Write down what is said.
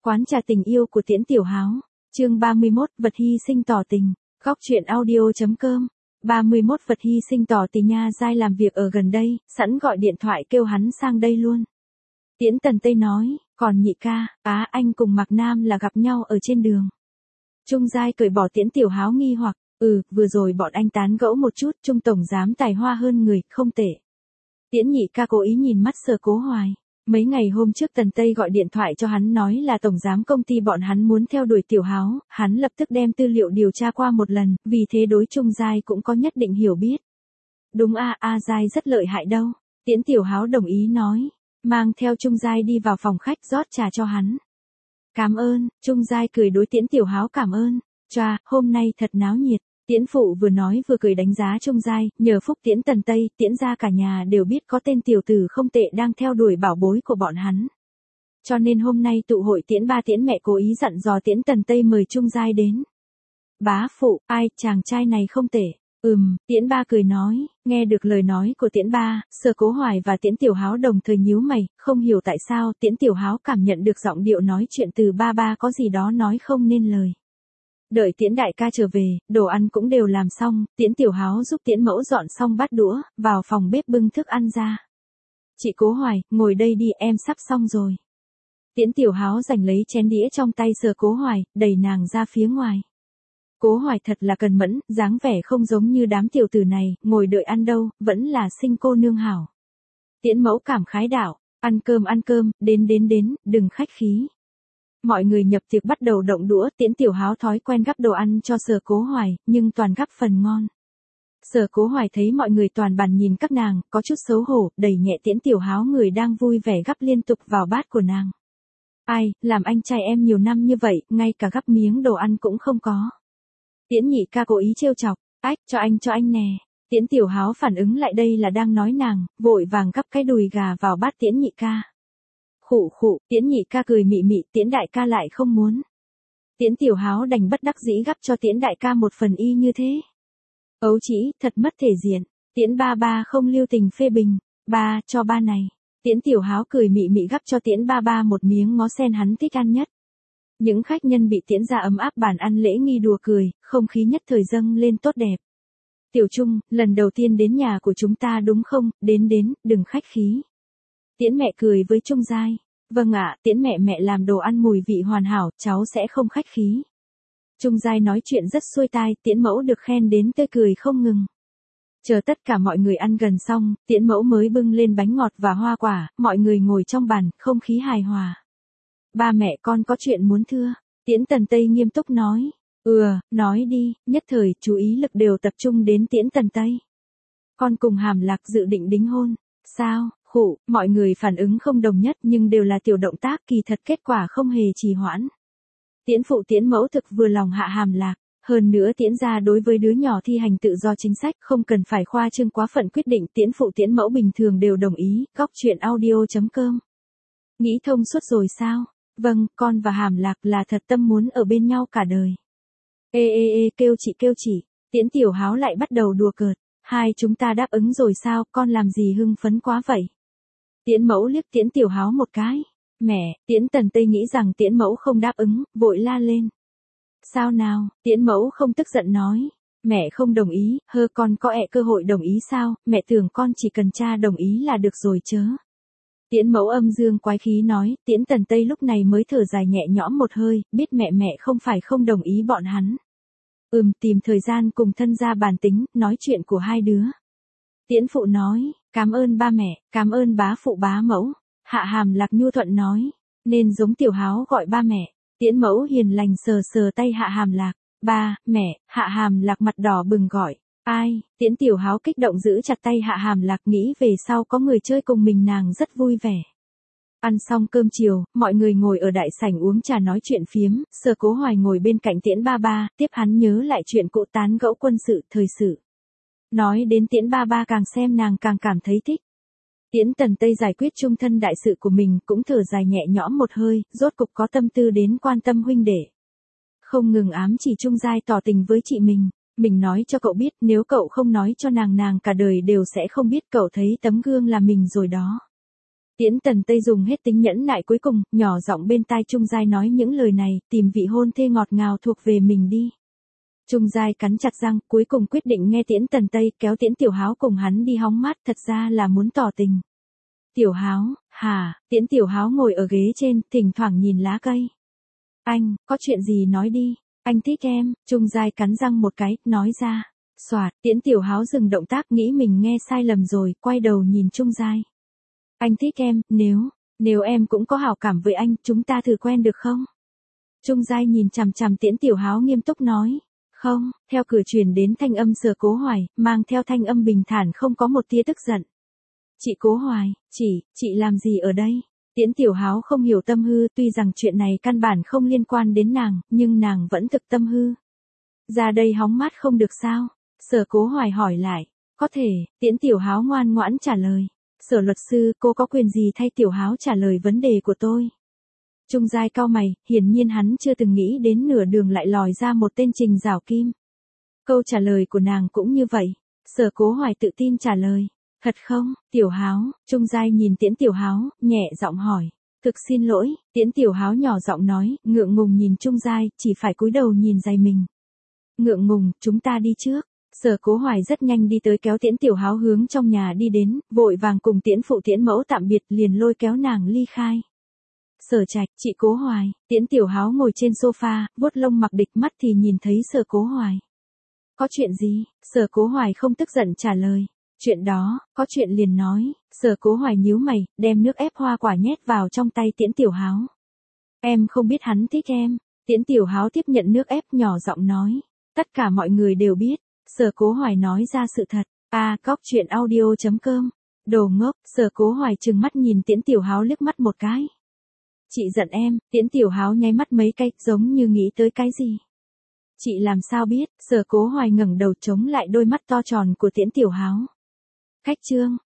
Quán trà tình yêu của Tiễn Tiểu Háo, chương 31, vật hy sinh tỏ tình, góc truyện audio.com. 31 vật hy sinh tỏ tình nha, Giai làm việc ở gần đây, sẵn gọi điện thoại kêu hắn sang đây luôn. Tiễn Tần Tây nói, còn nhị ca, anh cùng Mạc Nam là gặp nhau ở trên đường. Trung Giai cởi bỏ Tiễn Tiểu Háo nghi hoặc, vừa rồi bọn anh tán gẫu một chút, Trung tổng giám tài hoa hơn người, không tệ. Tiễn nhị ca cố ý nhìn mắt Sở Cố Hoài. Mấy ngày hôm trước Tần Tây gọi điện thoại cho hắn nói là tổng giám công ty bọn hắn muốn theo đuổi Tiểu Háo, hắn lập tức đem tư liệu điều tra qua một lần, vì thế đối Trung Giai cũng có nhất định hiểu biết. Đúng Giai rất lợi hại đâu. Tiễn Tiểu Háo đồng ý nói, mang theo Trung Giai đi vào phòng khách rót trà cho hắn. Cảm ơn, Trung Giai cười đối Tiễn Tiểu Háo cảm ơn. Chà, hôm nay thật náo nhiệt. Tiễn phụ vừa nói vừa cười đánh giá Trung Giai, nhờ phúc Tiễn Tần Tây, Tiễn gia cả nhà đều biết có tên tiểu tử không tệ đang theo đuổi bảo bối của bọn hắn. Cho nên hôm nay tụ hội Tiễn ba Tiễn mẹ cố ý dặn dò Tiễn Tần Tây mời Trung Giai đến. Bá phụ, chàng trai này không tệ. Tiễn ba cười nói, nghe được lời nói của Tiễn ba, Sở Cố Hoài và Tiễn Tiểu Háo đồng thời nhíu mày, không hiểu tại sao Tiễn Tiểu Háo cảm nhận được giọng điệu nói chuyện từ ba có gì đó nói không nên lời. Đợi Tiễn đại ca trở về, đồ ăn cũng đều làm xong, Tiễn Tiểu Háo giúp Tiễn mẫu dọn xong bát đũa, vào phòng bếp bưng thức ăn ra. Chị Cố Hoài, ngồi đây đi, em sắp xong rồi. Tiễn Tiểu Háo giành lấy chén đĩa trong tay Sở Cố Hoài, đẩy nàng ra phía ngoài. Cố Hoài thật là cần mẫn, dáng vẻ không giống như đám tiểu tử này, ngồi đợi ăn đâu, vẫn là sinh cô nương hảo. Tiễn mẫu cảm khái đạo, ăn cơm, đến, đừng khách khí. Mọi người nhập tiệc bắt đầu động đũa, Tiễn Tiểu Háo thói quen gắp đồ ăn cho Sở Cố Hoài, nhưng toàn gắp phần ngon. Sở Cố Hoài thấy mọi người toàn bàn nhìn các nàng, có chút xấu hổ, đẩy nhẹ Tiễn Tiểu Háo người đang vui vẻ gắp liên tục vào bát của nàng. Làm anh trai em nhiều năm như vậy, ngay cả gắp miếng đồ ăn cũng không có. Tiễn nhị ca cố ý trêu chọc, cho anh nè. Tiễn Tiểu Háo phản ứng lại đây là đang nói nàng, vội vàng gắp cái đùi gà vào bát Tiễn nhị ca. Khụ, Tiễn nhị ca cười mị, Tiễn đại ca lại không muốn. Tiễn Tiểu Háo đành bất đắc dĩ gắp cho Tiễn đại ca một phần y như thế. Ấu chỉ, thật mất thể diện. Tiễn ba không lưu tình phê bình, cho ba này. Tiễn Tiểu Háo cười mị gắp cho Tiễn ba một miếng ngó sen hắn thích ăn nhất. Những khách nhân bị Tiễn ra ấm áp bàn ăn lễ nghi đùa cười, không khí nhất thời dâng lên tốt đẹp. Tiểu Trung, lần đầu tiên đến nhà của chúng ta đúng không, đến, đừng khách khí. Tiễn mẹ cười với Trung Giai. Vâng ạ, Tiễn mẹ làm đồ ăn mùi vị hoàn hảo, cháu sẽ không khách khí. Trung Giai nói chuyện rất xuôi tai, Tiễn mẫu được khen đến tươi cười không ngừng. Chờ tất cả mọi người ăn gần xong, Tiễn mẫu mới bưng lên bánh ngọt và hoa quả, mọi người ngồi trong bàn, không khí hài hòa. Ba mẹ con có chuyện muốn thưa. Tiễn Tần Tây nghiêm túc nói. Nói đi, nhất thời chú ý lực đều tập trung đến Tiễn Tần Tây. Con cùng Hàm Lạc dự định đính hôn. Sao? Mọi người phản ứng không đồng nhất nhưng đều là tiểu động tác, kỳ thật kết quả không hề trì hoãn. Tiễn phụ Tiễn mẫu thực vừa lòng hạ Hàm Lạc, hơn nữa Tiễn gia đối với đứa nhỏ thi hành tự do chính sách, không cần phải khoa trương quá phận quyết định, Tiễn phụ Tiễn mẫu bình thường đều đồng ý, góc truyện audio.com. Nghĩ thông suốt rồi sao? Vâng, con và Hàm Lạc là thật tâm muốn ở bên nhau cả đời. Kêu chị. Tiễn Tiểu Háo lại bắt đầu đùa cợt. Hai chúng ta đáp ứng rồi sao, con làm gì hưng phấn quá vậy? Tiễn mẫu liếc Tiễn Tiểu Háo một cái. Mẹ, Tiễn Tần Tây nghĩ rằng Tiễn mẫu không đáp ứng, vội la lên. Sao nào, Tiễn mẫu không tức giận nói. Mẹ không đồng ý, con có cơ hội đồng ý sao, mẹ tưởng con chỉ cần cha đồng ý là được rồi chớ. Tiễn mẫu âm dương quái khí nói, Tiễn Tần Tây lúc này mới thở dài nhẹ nhõm một hơi, biết mẹ không phải không đồng ý bọn hắn. Tìm thời gian cùng thân gia bàn tính, nói chuyện của hai đứa. Tiễn phụ nói, cảm ơn ba mẹ, cảm ơn bá phụ bá mẫu. Hạ Hàm Lạc nhu thuận nói, nên giống Tiểu Háo gọi ba mẹ. Tiễn mẫu hiền lành sờ tay Hạ Hàm Lạc. Ba, mẹ, Hạ Hàm Lạc mặt đỏ bừng gọi. Tiễn Tiểu Háo kích động giữ chặt tay Hạ Hàm Lạc, nghĩ về sau có người chơi cùng mình nàng rất vui vẻ. Ăn xong cơm chiều, mọi người ngồi ở đại sảnh uống trà nói chuyện phiếm, Sở Cố Hoài ngồi bên cạnh Tiễn ba, tiếp hắn nhớ lại chuyện cũ tán gẫu quân sự, thời sự. Nói đến Tiễn ba càng xem nàng càng cảm thấy thích. Tiễn Tần Tây giải quyết chung thân đại sự của mình cũng thở dài nhẹ nhõm một hơi, rốt cục có tâm tư đến quan tâm huynh đệ. Không ngừng ám chỉ Trung Giai tỏ tình với chị mình nói cho cậu biết, nếu cậu không nói cho nàng cả đời đều sẽ không biết, cậu thấy tấm gương là mình rồi đó. Tiễn Tần Tây dùng hết tính nhẫn nại cuối cùng, nhỏ giọng bên tai Trung Giai nói những lời này, tìm vị hôn thê ngọt ngào thuộc về mình đi. Trung Giai cắn chặt răng, cuối cùng quyết định nghe Tiễn Tần Tây, kéo Tiễn Tiểu Háo cùng hắn đi hóng mát, thật ra là muốn tỏ tình. Tiểu Háo, hả? Tiễn Tiểu Háo ngồi ở ghế trên, thỉnh thoảng nhìn lá cây. Anh, có chuyện gì nói đi, anh thích em. Trung Giai cắn răng một cái, nói ra. Soạt, Tiễn Tiểu Háo dừng động tác, nghĩ mình nghe sai lầm rồi, quay đầu nhìn Trung Giai. Anh thích em, nếu em cũng có hảo cảm với anh, chúng ta thử quen được không? Trung Giai nhìn chằm chằm Tiễn Tiểu Háo nghiêm túc nói. Không, theo cửa truyền đến thanh âm Sở Cố Hoài, mang theo thanh âm bình thản không có một tia tức giận. Chị Cố Hoài, chị làm gì ở đây? Tiễn Tiểu Háo không hiểu tâm hư, tuy rằng chuyện này căn bản không liên quan đến nàng, nhưng nàng vẫn thực tâm hư. Ra đây hóng mát không được sao? Sở Cố Hoài hỏi lại. Có thể, Tiễn Tiểu Háo ngoan ngoãn trả lời. Sở luật sư, cô có quyền gì thay Tiểu Háo trả lời vấn đề của tôi? Trung Giai cau mày, hiển nhiên hắn chưa từng nghĩ đến nửa đường lại lòi ra một tên Trình Giảo Kim. Câu trả lời của nàng cũng như vậy. Sở Cố Hoài tự tin trả lời. Thật không, Tiểu Háo? Trung Giai nhìn Tiễn Tiểu Háo, nhẹ giọng hỏi. Thực xin lỗi, Tiễn Tiểu Háo nhỏ giọng nói, ngượng ngùng nhìn Trung Giai, chỉ phải cúi đầu nhìn giày mình. Ngượng ngùng, chúng ta đi trước. Sở Cố Hoài rất nhanh đi tới kéo Tiễn Tiểu Háo hướng trong nhà đi đến, vội vàng cùng Tiễn phụ Tiễn mẫu tạm biệt, liền lôi kéo nàng ly khai. Sở Trạch, chị Cố Hoài. Tiễn Tiểu Háo ngồi trên sofa, vuốt lông mặc địch, mắt thì nhìn thấy Sở Cố Hoài. Có chuyện gì? Sở Cố Hoài không tức giận trả lời. Chuyện đó, có chuyện liền nói. Sở Cố Hoài nhíu mày, đem nước ép hoa quả nhét vào trong tay Tiễn Tiểu Háo. Em không biết hắn thích em. Tiễn Tiểu Háo tiếp nhận nước ép, nhỏ giọng nói. Tất cả mọi người đều biết. Sở Cố Hoài nói ra sự thật. Góc chuyện audio.com. Đồ ngốc. Sở Cố Hoài trừng mắt nhìn Tiễn Tiểu Háo liếc mắt một cái. Chị giận em. Tiễn Tiểu Háo nháy mắt mấy cái, giống như nghĩ tới cái gì. Chị làm sao biết? Sở Cố Hoài ngẩng đầu chống lại đôi mắt to tròn của Tiễn Tiểu Háo. Khách trương,